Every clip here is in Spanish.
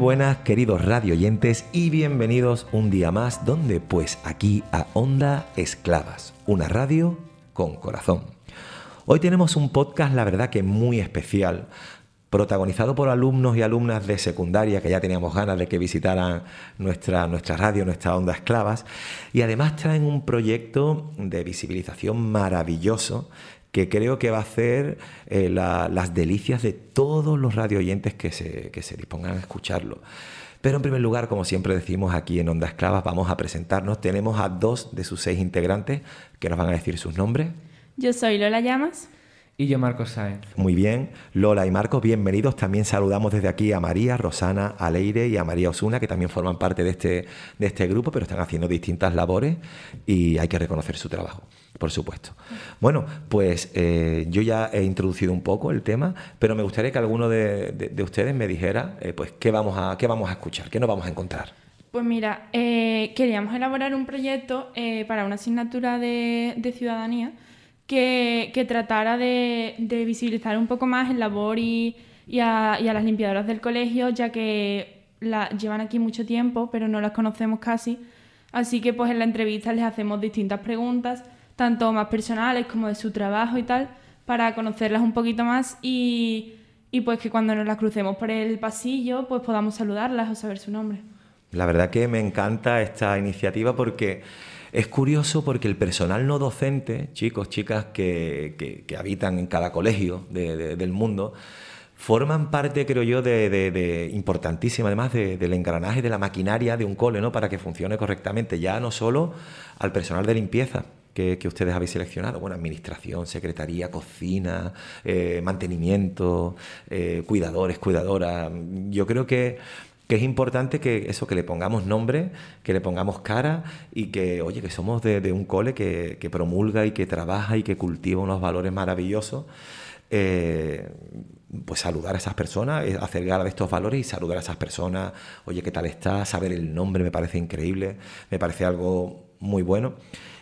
buenas, queridos radioyentes, y bienvenidos un día más, ¿dónde? Pues aquí a Onda Esclavas, una radio con corazón. Hoy tenemos un podcast, la verdad que muy especial, protagonizado por alumnos y alumnas de secundaria que ya teníamos ganas de que visitaran nuestra radio, nuestra Onda Esclavas, y además traen un proyecto de visibilización maravilloso que creo que va a hacer las delicias de todos los radioyentes que se dispongan a escucharlo. Pero en primer lugar, como siempre decimos aquí en Onda Esclavas, vamos a presentarnos. Tenemos a 2 de sus 6 integrantes que nos van a decir sus nombres. Yo soy Lola Llamas. Y yo, Marcos Sáenz. Muy bien, Lola y Marcos, bienvenidos. También saludamos desde aquí a María, Rosana, Aleire y a María Osuna, que también forman parte de este grupo, pero están haciendo distintas labores y hay que reconocer su trabajo, por supuesto. Bueno, pues yo ya he introducido un poco el tema, pero me gustaría que alguno de ustedes me dijera pues qué vamos a escuchar, qué nos vamos a encontrar. Pues mira, queríamos elaborar un proyecto para una asignatura de ciudadanía que tratara de visibilizar un poco más el labor y a las limpiadoras del colegio, ya que llevan aquí mucho tiempo, pero no las conocemos casi. Así que pues en la entrevista les hacemos distintas preguntas, tanto más personales como de su trabajo y tal, para conocerlas un poquito más y pues que cuando nos las crucemos por el pasillo pues podamos saludarlas o saber su nombre. La verdad que me encanta esta iniciativa porque es curioso, porque el personal no docente, chicos, chicas que habitan en cada colegio del mundo, forman parte, creo yo, de importantísima, además, del engranaje de la maquinaria de un cole, ¿no? Para que funcione correctamente, ya no solo al personal de limpieza que ustedes habéis seleccionado, bueno, administración, secretaría, cocina, mantenimiento, cuidadores, cuidadoras. Yo creo que es importante que le pongamos nombre, que le pongamos cara y que, oye, que somos de un cole que promulga y que trabaja y que cultiva unos valores maravillosos. Pues saludar a esas personas, hacer gala de estos valores y saludar a esas personas. Oye, ¿qué tal estás? Saber el nombre me parece increíble, me parece algo muy bueno.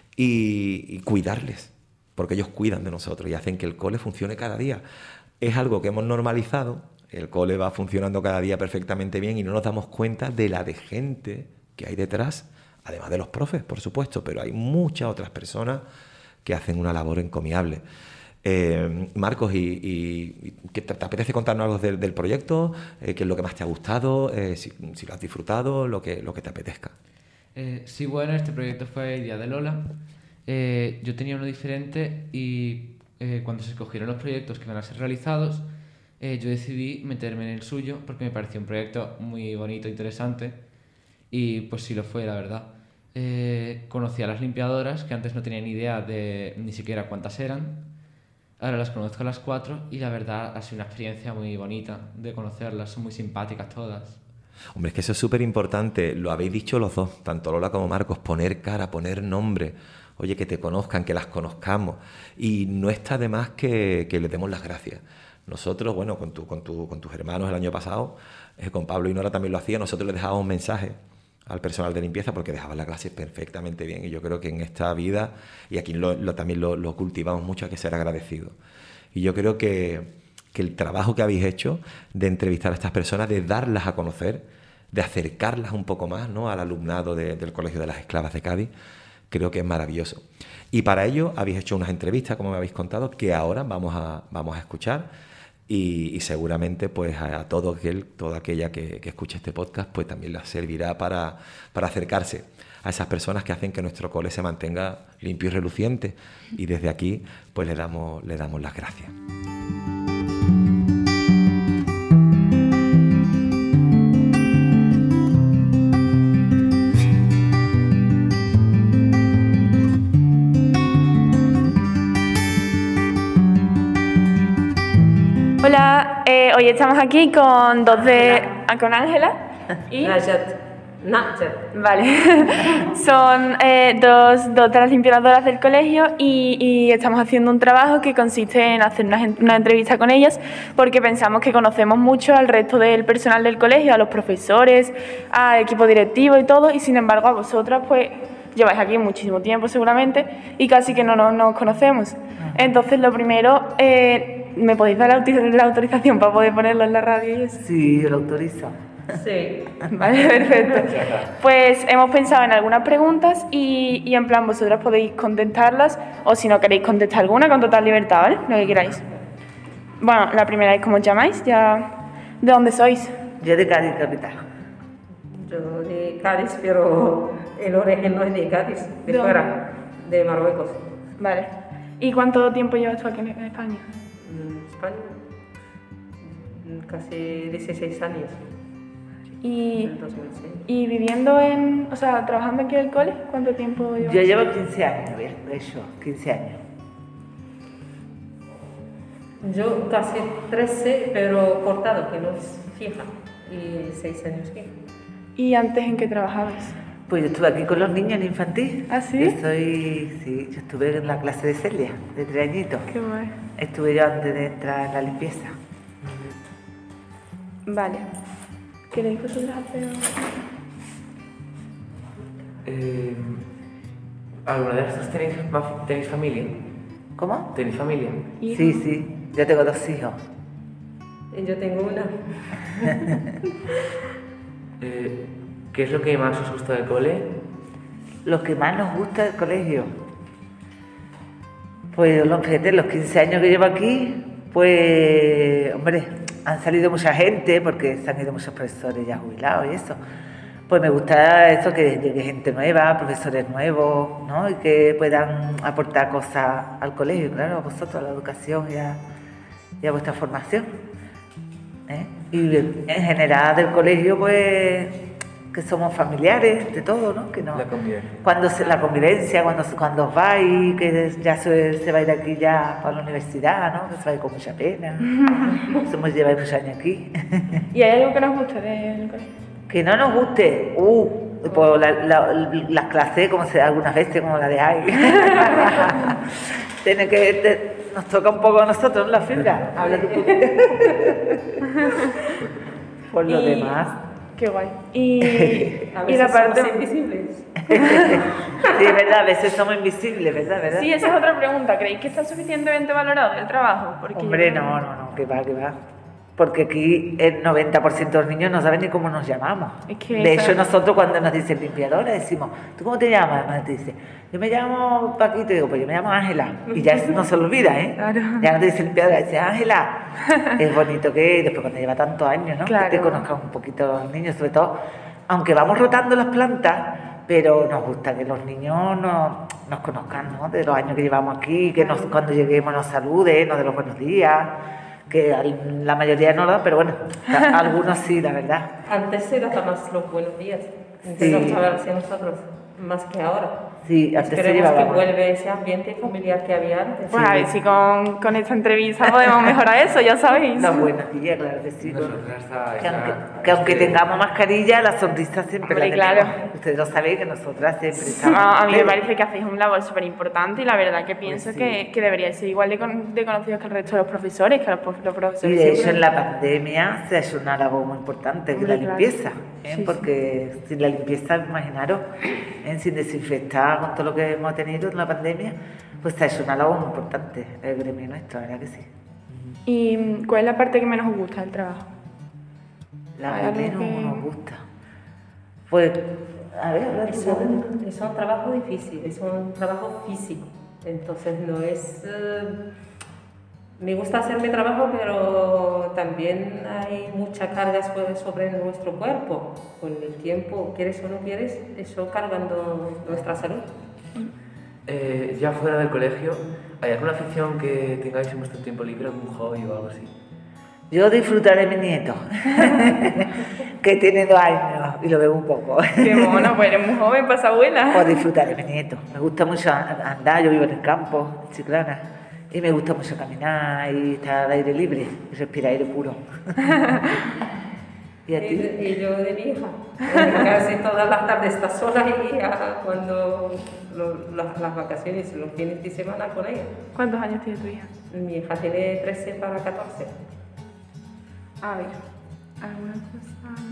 Y cuidarles, porque ellos cuidan de nosotros y hacen que el cole funcione cada día. Es algo que hemos normalizado. El cole va funcionando cada día perfectamente bien y no nos damos cuenta de la de gente que hay detrás, además de los profes, por supuesto, pero hay muchas otras personas que hacen una labor encomiable. Marcos, ¿y te apetece contarnos algo del proyecto? ¿Qué es lo que más te ha gustado? Si lo has disfrutado, lo que te apetezca. Sí, bueno, este proyecto fue el Día de Lola. Yo tenía uno diferente y cuando se escogieron los proyectos que van a ser realizados, yo decidí meterme en el suyo porque me pareció un proyecto muy bonito, interesante, y pues sí lo fue, la verdad. Conocí a las limpiadoras, que antes no tenía ni idea de ni siquiera cuántas eran. Ahora las conozco a las 4 y la verdad ha sido una experiencia muy bonita de conocerlas, son muy simpáticas todas. Hombre, es que eso es súper importante, lo habéis dicho los dos, tanto Lola como Marcos, poner cara, poner nombre. Oye, que te conozcan, que las conozcamos, y no está de más que les demos las gracias. Nosotros, bueno, con tus hermanos el año pasado, con Pablo y Nora también lo hacía, nosotros les dejábamos un mensaje al personal de limpieza porque dejaban la clase perfectamente bien, y yo creo que en esta vida, y aquí también lo cultivamos mucho, hay que ser agradecidos. Y yo creo que el trabajo que habéis hecho de entrevistar a estas personas, de darlas a conocer, de acercarlas un poco más, ¿no?, al alumnado del Colegio de las Esclavas de Cádiz, creo que es maravilloso. Y para ello habéis hecho unas entrevistas, como me habéis contado, que ahora vamos a escuchar. Y seguramente pues a toda aquella que escuche este podcast pues también les servirá para acercarse a esas personas que hacen que nuestro cole se mantenga limpio y reluciente, y desde aquí pues le damos las gracias. Hola, hoy estamos aquí con con Ángela y Najat. Vale, son dos de las limpiadoras del colegio y estamos haciendo un trabajo que consiste en hacer una entrevista con ellas porque pensamos que conocemos mucho al resto del personal del colegio, a los profesores, al equipo directivo y todo, y sin embargo a vosotras pues lleváis aquí muchísimo tiempo seguramente y casi que no nos conocemos. Entonces lo primero, ¿me podéis dar la autorización para poder ponerlo en la radio y eso? Sí, lo autoriza. Sí. Vale, perfecto. Pues hemos pensado en algunas preguntas y en plan vosotras podéis contestarlas o si no queréis contestar alguna con total libertad, ¿vale? Lo que queráis. Bueno, la primera es ¿cómo os llamáis? Ya... ¿De dónde sois? Yo de Cádiz, capital. Yo de Cádiz, pero el origen no es de Cádiz, de ¿De fuera, de Marruecos. Vale. ¿Y cuánto tiempo llevas tú aquí en España? España, casi 16 años, Y, en 2006. y viviendo o sea, trabajando aquí en el cole, ¿cuánto tiempo llevas? Yo llevo 15 años, de hecho, 15 años. Yo casi 13, pero cortado, que no es fija, y 6 años fija. ¿Y antes en qué trabajabas? Pues yo estuve aquí con los niños en infantil. ¿Ah, sí? Yo estuve en la clase de Celia, de 3 añitos. Qué guay. Estuve yo antes de entrar en la limpieza. Vale. ¿Queréis vosotros hacer...? ¿Alguna de vosotros tenéis familia? ¿Cómo? ¿Tenéis familia? ¿Hijos? Sí, yo tengo 2 hijos. Y yo tengo una. ¿Qué es lo que más os gusta del cole? Lo que más nos gusta del colegio. Pues fíjate, los 15 años que llevo aquí, pues, hombre, han salido mucha gente porque se han ido muchos profesores ya jubilados y eso. Pues me gusta eso, que llegue gente nueva, profesores nuevos, ¿no? Y que puedan aportar cosas al colegio, claro, a vosotros, a la educación y a vuestra formación. ¿Eh? Y en general del colegio, pues, que somos familiares de todo, ¿no? Que no La convivencia. la convivencia, cuando os vais, que ya se va a ir aquí ya para la universidad, ¿no? Que se va a ir con mucha pena. Lleváis muchos años aquí. ¿Y hay algo que nos guste del colegio? Que no nos guste, pues las clases, algunas veces, como la de ahí. Nos toca un poco a nosotros, ¿no? La fibra. Habla tú. Por lo demás. Qué guay. Y A la veces parte... somos invisibles. Sí, es verdad, a veces somos invisibles, ¿verdad? Sí, esa es otra pregunta. ¿Creéis que está suficientemente valorado el trabajo? Porque Hombre, no, que va. Porque aquí el 90% de los niños no saben ni cómo nos llamamos. Es que de esa- hecho, nosotros cuando nos dicen limpiadora decimos, ¿tú cómo te llamas? Además te dice, yo me llamo Paquito, y digo, pues yo me llamo Ángela. Y ya eso no se lo olvida, ¿eh? Claro. Ya no te dice limpiadora, dice Ángela. Es bonito que después cuando lleva tantos años, ¿no? Claro. Que te conozcan un poquito los niños, sobre todo, aunque vamos rotando las plantas, pero nos gusta que los niños nos conozcan, ¿no? De los años que llevamos aquí, que cuando lleguemos nos saluden, nos den los buenos días. Que la mayoría no lo da, pero bueno, algunos sí, la verdad. Antes se daban más los buenos días, Sí. hacia nosotros, más que ahora. Sí, antes se Esperemos que llevaba. vuelva ese ambiente familiar que había antes. Pues a ver si con esta entrevista podemos mejorar eso, ya sabéis. Los buenos días, claro que sí. Nosotras Que aunque tengamos mascarilla, la sonrisa siempre Hombre, la tenemos. claro. Ustedes lo sabéis que nosotras siempre No, estamos. a mí me parece que hacéis un labor súper importante y la verdad que pienso sí. que deberíais ser igual de conocidos que el resto de los profesores, que los profesores Y de hecho siempre- en la pandemia se ha hecho una labor muy importante, que es la Hombre, claro. limpieza. Sí, Porque sin la limpieza, imaginaros, sin desinfectar con todo lo que hemos tenido en la pandemia, pues se ha hecho una labor muy importante el gremio nuestro, la verdad que sí. ¿Y cuál es la parte que menos os gusta del trabajo? La Hay algo que menos que- nos gusta. Pues, a ver, habla tú. Es un trabajo difícil, es un trabajo físico. Entonces no es... me gusta hacer mi trabajo, pero también hay mucha carga sobre nuestro cuerpo. Con el tiempo, quieres o no quieres, eso cargando nuestra salud. Ya fuera del colegio, ¿hay alguna afición que tengáis en vuestro tiempo libre, algún hobby o algo así? Yo disfrutaré de mi nieto, que tiene 2 años y lo veo un poco. Qué mono, pues eres muy joven para esa abuela. Pues disfrutaré de mi nieto. Me gusta mucho andar, yo vivo en el campo, en Chiclana, y me gusta mucho caminar y estar al aire libre y respirar aire puro. ¿Y a ti? Y yo de mi hija. Casi todas las tardes está sola y cuando las vacaciones, los fines de semana con ella. ¿Cuántos años tiene tu hija? Mi hija tiene 13 para 14. A ver, ¿alguna cosa?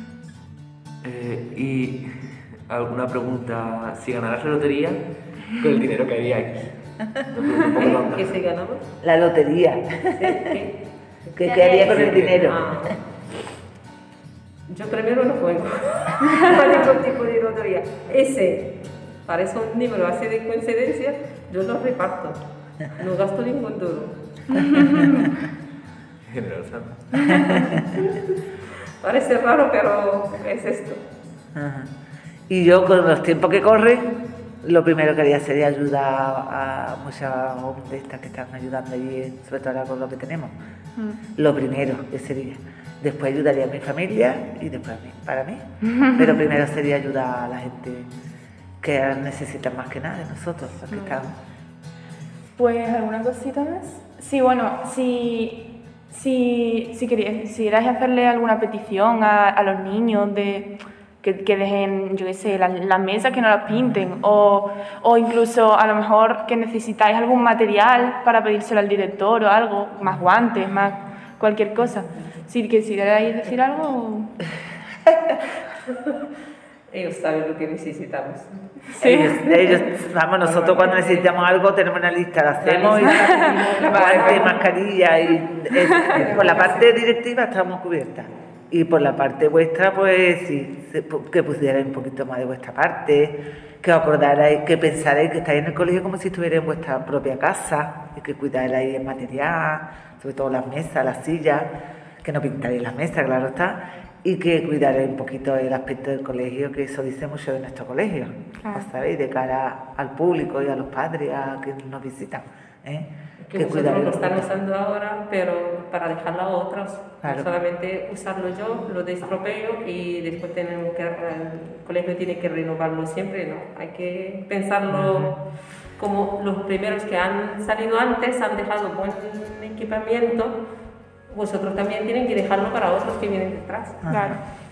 Y alguna pregunta, si ganaras la lotería, con el dinero que haríais. ¿Qué se ganaba? La lotería. ¿Qué? ¿Qué haría con el dinero? Ah. Yo primero no juego con ningún tipo de lotería. Ese, parece un número así de coincidencia, yo lo reparto. No gasto ningún duro. Generosa. Parece raro, pero es esto. Ajá. Y yo, con los tiempos que corren, lo primero que haría sería ayudar a muchas ONG de estas que están ayudando allí, sobre todo ahora con lo que tenemos. Lo primero que sería. Después ayudaría a mi familia y después a mí, para mí. Pero primero sería ayudar a la gente que necesita más que nada de nosotros, los que estamos. Pues, ¿alguna cosita más? Sí, bueno, si queríais hacerle alguna petición a los niños de que dejen, yo qué sé, las mesas, que no las pinten, o incluso a lo mejor que necesitáis algún material para pedírselo al director o algo, más guantes, más cualquier cosa. Si quisierais decir algo... Ellos saben lo que necesitamos. Sí. Ellos, vamos, nosotros cuando necesitamos algo tenemos una lista, la hacemos, y guantes, mascarilla, y por la parte directiva estamos cubiertas. Y por la parte vuestra, pues sí, que pusierais un poquito más de vuestra parte, que os acordarais, que pensarais que estáis en el colegio como si estuvierais en vuestra propia casa, y que cuidarais el material, sobre todo las mesas, las sillas, que no pintaréis las mesas, claro está, y que cuidaréis un poquito el aspecto del colegio, que eso dice mucho de nuestro colegio, claro. ¿Sabéis? De cara al público y a los padres, a que nos visitan, Que nosotros lo están usando ahora, pero para dejarlo a otros, claro. Solamente usarlo yo, lo destropeo y después el colegio tiene que renovarlo siempre, ¿no? Hay que pensarlo como los primeros que han salido antes han dejado buen equipamiento, vosotros también tienen que dejarlo para otros que vienen detrás. Claro.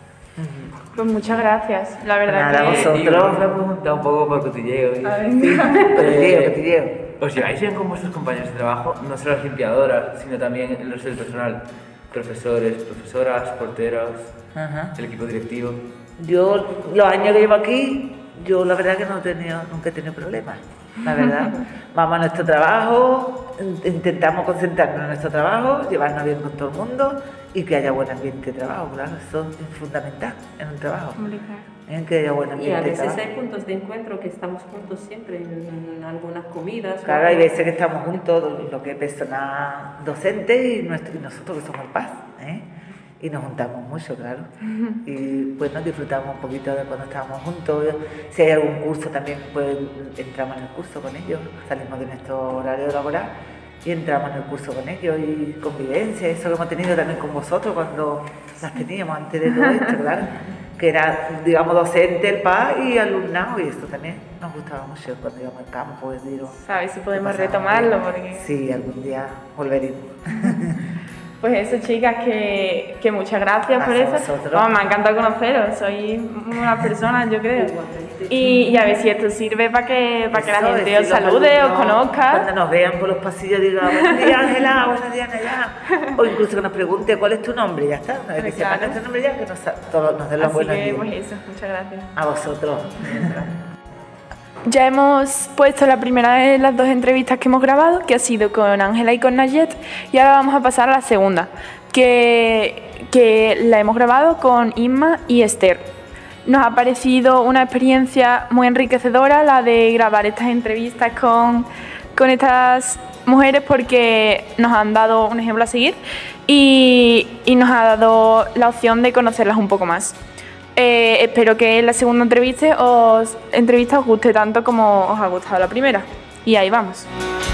Pues muchas gracias, la verdad Nada, que... vosotros. Una pregunta un poco por cotilleo. A ver. Cotilleo. ¿Os lleváis bien con vuestros compañeros de trabajo? No solo las limpiadoras, sino también el resto del personal. Profesores, profesoras, porteros, Ajá. el equipo directivo. Yo, los años que llevo aquí, yo la verdad que nunca he tenido problemas, la verdad. Vamos a nuestro trabajo, intentamos concentrarnos en nuestro trabajo, llevarnos bien con todo el mundo y que haya buen ambiente de trabajo, claro, eso es fundamental en un trabajo. Que haya buen Y a ambiente de veces trabajo. hay puntos de encuentro que estamos juntos siempre en algunas comidas. Claro, hay veces que estamos juntos, lo que es personal docente y nosotros que somos el PAS, y nos juntamos mucho, claro. Y pues nos disfrutamos un poquito de cuando estábamos juntos. Si hay algún curso también, pues entramos en el curso con ellos, salimos de nuestro horario laboral y entramos en el curso con ellos, y convivencia, eso que hemos tenido también con vosotros cuando las teníamos antes de todo esto, claro. Que era, digamos, docente, el PAS y alumnado, y esto también nos gustaba mucho cuando íbamos al campo. ¿Sabes si podemos retomarlo? Porque... Sí, algún día volveremos. Pues eso, chicas, que muchas gracias por Gracias eso. a vosotros. Vamos, me ha encantado conoceros, sois unas personas, yo creo. Y a ver si esto sirve para que la Eso, gente os decir, los salude, os alumnos, conozca. Cuando nos vean por los pasillos, digan, buenos días, Ángela, buenos días, Nayá. O incluso que nos pregunte cuál es tu nombre, y ya está. Una vez que sepan nuestro nombre, ya que nos den los Así buenos que, días. pues eso, muchas gracias. A vosotros. Ya hemos puesto la primera de las dos entrevistas que hemos grabado, que ha sido con Ángela y con Nayet, y ahora vamos a pasar a la segunda, que la hemos grabado con Inma y Esther. Nos ha parecido una experiencia muy enriquecedora la de grabar estas entrevistas con estas mujeres, porque nos han dado un ejemplo a seguir y nos ha dado la opción de conocerlas un poco más. Espero que la segunda entrevista os guste tanto como os ha gustado la primera. Y ahí vamos.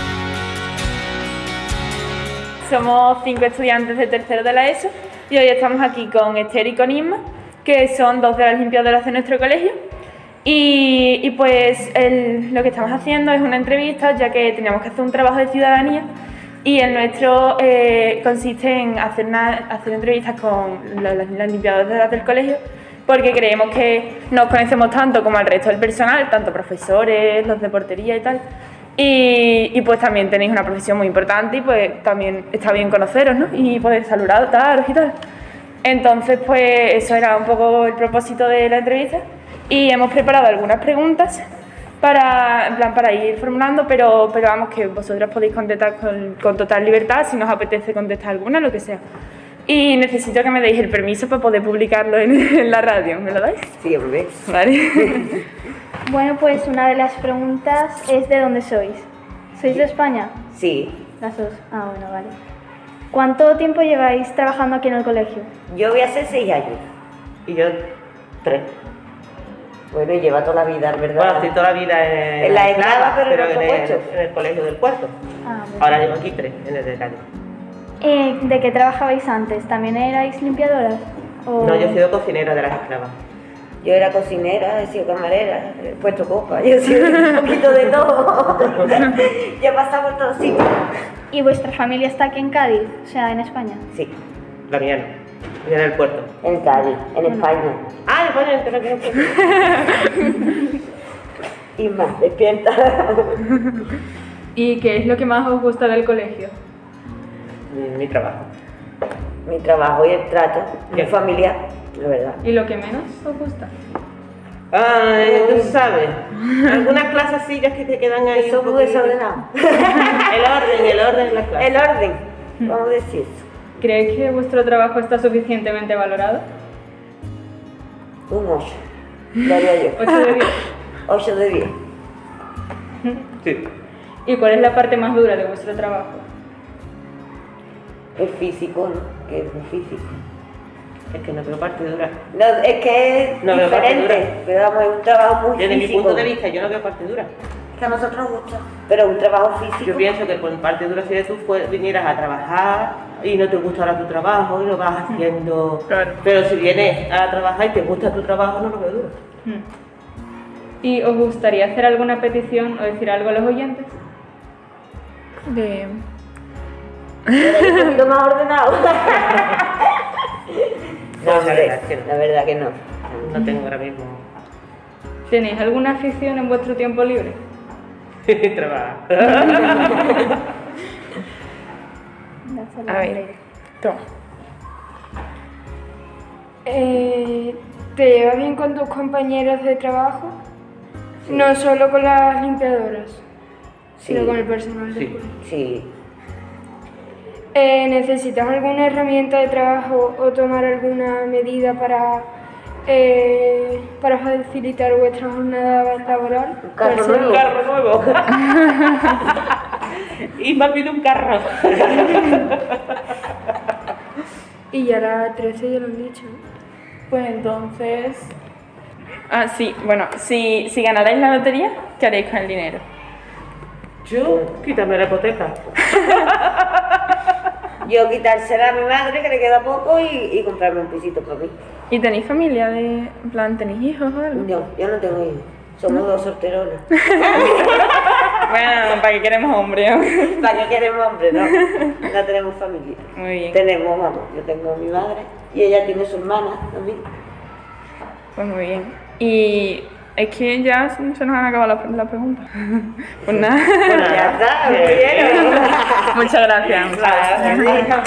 Somos 5 estudiantes de tercero de la ESO y hoy estamos aquí con Esther y con Inma, que son 2 de las limpiadoras de nuestro colegio. Y pues lo que estamos haciendo es una entrevista, ya que teníamos que hacer un trabajo de ciudadanía, y el nuestro consiste en hacer entrevistas con las limpiadoras del colegio, porque creemos que nos conocemos tanto como al resto del personal, tanto profesores, los de portería y tal, y pues también tenéis una profesión muy importante y pues también está bien conoceros, ¿no? Y poder saludaros y tal. Entonces pues eso era un poco el propósito de la entrevista, y hemos preparado algunas preguntas para ir formulando, pero vamos, que vosotras podéis contestar con total libertad, si nos apetece contestar alguna, lo que sea. Y necesito que me deis el permiso para poder publicarlo en la radio. ¿Me lo dais? Sí, hombre. Vale. Bueno, pues una de las preguntas es ¿de dónde sois? ¿Sois de España? Sí. Las dos. Ah, bueno, vale. ¿Cuánto tiempo lleváis trabajando aquí en el colegio? Yo voy a hacer 6 años. Y yo 3. Bueno, y lleva toda la vida, ¿verdad? Bueno, estoy toda la vida en la esclava, pero en otro en puesto. el colegio del puerto. Ah, bueno. Ahora llevo aquí 3, en el de Cádiz. ¿De qué trabajabais antes? ¿También erais limpiadoras? ¿O... No, yo he sido cocinera de las esclavas. Yo era cocinera, he sido camarera, he puesto copa, yo he sido un poquito de todo. Ya he pasado por todos sitios. ¿Y vuestra familia está aquí en Cádiz? O sea, en España. Sí, La mía no. Yo en el puerto. en Cádiz, en España. Ah, en España, entero aquí en el puerto. Y más, despierta. ¿Y qué es lo que más os gusta del colegio? Mi trabajo. Mi trabajo y el trato, mi Bien. familia, la verdad. ¿Y lo que menos os gusta? Tú sabes, algunas clasecillas que te quedan ahí. Eso un muy poquito. desordenado. El orden en las clases. El orden, vamos a decir eso. ¿Creéis que vuestro trabajo está suficientemente valorado? Un 8, lo haría yo. 8 de 10. 8 de 10. Sí. ¿Y cuál es la parte más dura de vuestro trabajo? El físico, ¿no? Que es muy físico. Es que no veo parte dura. No, es que es No veo parte diferente, dura. pero vamos, es un trabajo muy Desde físico. mi punto de vista, yo no veo parte dura. Que a nosotros nos gusta, pero es un trabajo físico. Yo pienso que con parte dura sería tú vinieras a trabajar y no te gustara tu trabajo y lo vas haciendo. Claro. Pero si vienes a trabajar y te gusta tu trabajo, no lo veo duro. ¿Y os gustaría hacer alguna petición o decir algo a los oyentes? Pero hay un poquito más ordenado. No, No, la verdad es que no. la verdad que no. No tengo ahora mismo ¿Tenéis alguna afición en vuestro tiempo libre? trabajo. A ver, toma. ¿Te llevas bien con tus compañeros de trabajo? No solo con las limpiadoras, sino Sí. con el personal del Sí. colegio. Sí. ¿Necesitas alguna herramienta de trabajo o tomar alguna medida para facilitar vuestra jornada laboral? Un carro ¿Cuál sería? nuevo. Un carro nuevo. Y me ha pedido un carro. Y ya la 13 ya lo han dicho, ¿no? Pues entonces... Ah, sí, bueno, si ganarais la lotería, ¿qué haréis con el dinero? Yo, quítame la hipoteca. Yo quitársela a mi madre, que le queda poco, y comprarme un pisito para mí. ¿Y tenéis familia? En plan, ¿tenéis hijos o algo? No, yo no tengo hijos. Somos 2 solterones. Bueno, ¿para qué queremos hombre? ¿Para qué queremos hombre? No, no tenemos familia. Muy bien, Tenemos, vamos, yo tengo a mi madre y ella tiene su hermana también. pues muy bien. Y es que ya se nos han acabado las preguntas. Pues nada. Bueno, ya está, muy bien. Muchas gracias. Gracias.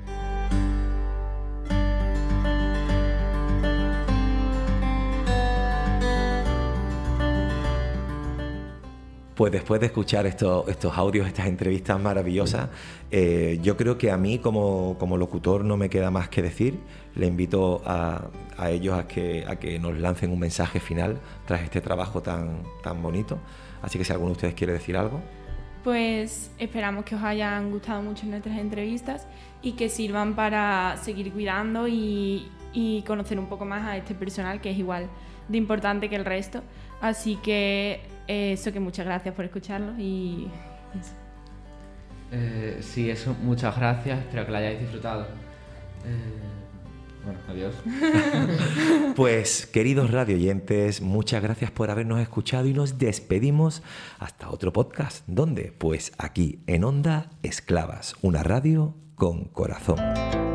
Pues después de escuchar estos audios, estas entrevistas maravillosas, yo creo que a mí como locutor no me queda más que decir. Le invito a ellos a que nos lancen un mensaje final tras este trabajo tan bonito. Así que si alguno de ustedes quiere decir algo. Pues esperamos que os hayan gustado mucho nuestras entrevistas y que sirvan para seguir cuidando y conocer un poco más a este personal, que es igual de importante que el resto. Así que eso, que muchas gracias por escucharlo y eso. Sí, eso, muchas gracias, espero que la hayáis disfrutado. Bueno, adiós. Pues, queridos radioyentes, muchas gracias por habernos escuchado y nos despedimos hasta otro podcast. ¿Dónde? Pues aquí, en Onda Esclavas, una radio con corazón.